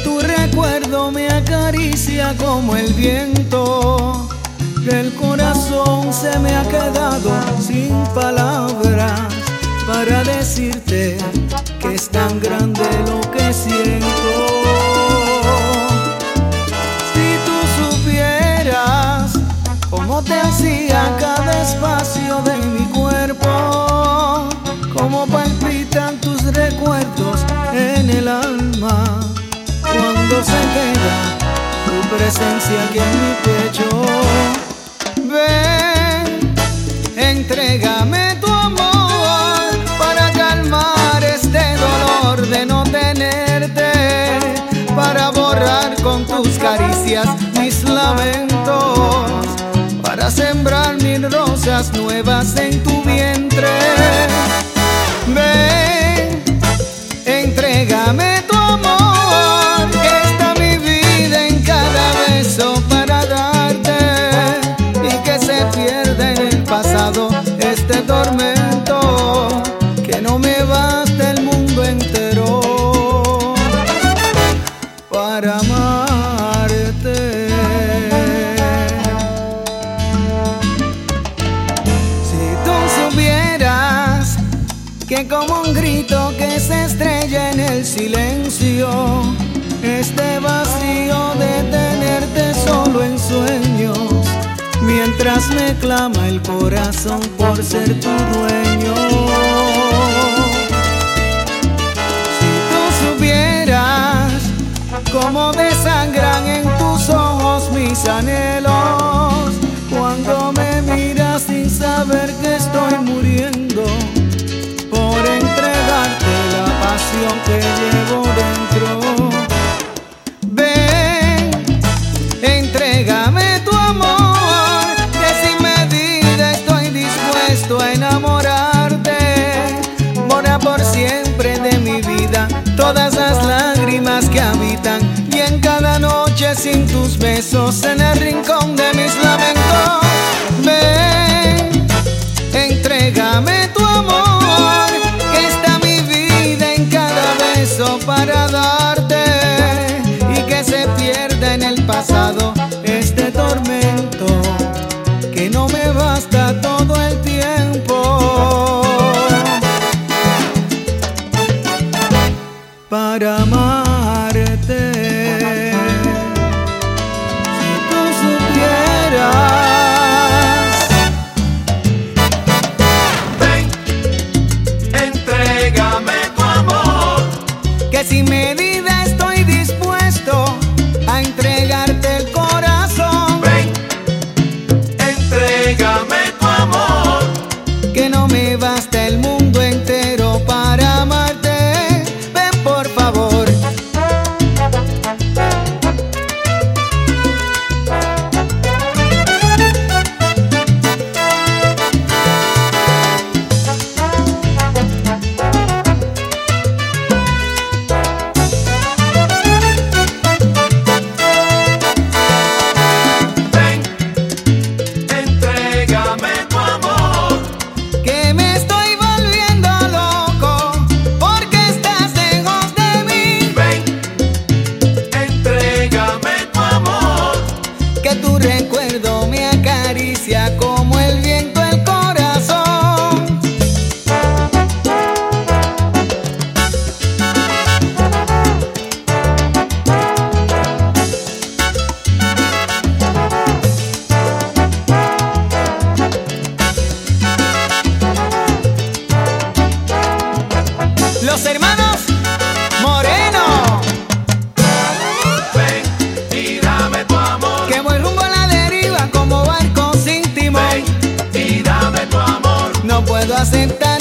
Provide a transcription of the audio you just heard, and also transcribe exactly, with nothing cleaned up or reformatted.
tu recuerdo me acaricia como el viento. El corazón se me ha quedado sin palabras para decirte que es tan grande lo que siento. Si tú supieras cómo te hacía cada espacio de mi cuerpo, cómo palpitan tus recuerdos en el alma cuando se queda tu presencia aquí en mi pecho. Ven, entrégame tu amor para calmar este dolor de no tenerte, para borrar con tus caricias mis lamentos, para sembrar mil rosas nuevas en tu vientre. Ven, entrégame tu amor, que está mi vida en cada beso para darte, y que se pierda en el pasado este tormento, que no me basta el mundo entero para amarte. Si tú supieras que como un grito que se estrella en el silencio, este vacío de tenerte solo en sueños, mientras me clama el corazón por ser tu dueño. Si tú supieras cómo desangran en tus ojos mis anhelos, cuando me miras sin saber que estoy muriendo por entregarte la pasión que llevo dentro. Ven, entrégame tu amor, que sin medida estoy dispuesto a enamorarte. Borra por siempre de mi vida todas las lágrimas que habitan, y en cada noche sin tus besos en el rincón de mis lamentos. Ven, entrégame tu amor, que está mi vida en cada beso para darte, y que se pierda en el pasado este tormento, que no me basta todo el tiempo para amarte. Si tú supieras. Ven, entrégame tu amor, Que sin medida estoy dispuesto a entregarte el corazón. ven, entrégame tu amor, Que no me basta el mundo entero para amarte. Ven por favor. ven, entrégame tu amor, Que me estoy volviendo loco porque estás lejos de mí. ven, entrégame tu amor, Que tu recuerdo me acaricia como el viento el corazón. Los hermanos Moreno, ven y dame tu amor, que voy rumbo a la deriva como barco sin timón. ven y dame tu amor, No puedo aceptar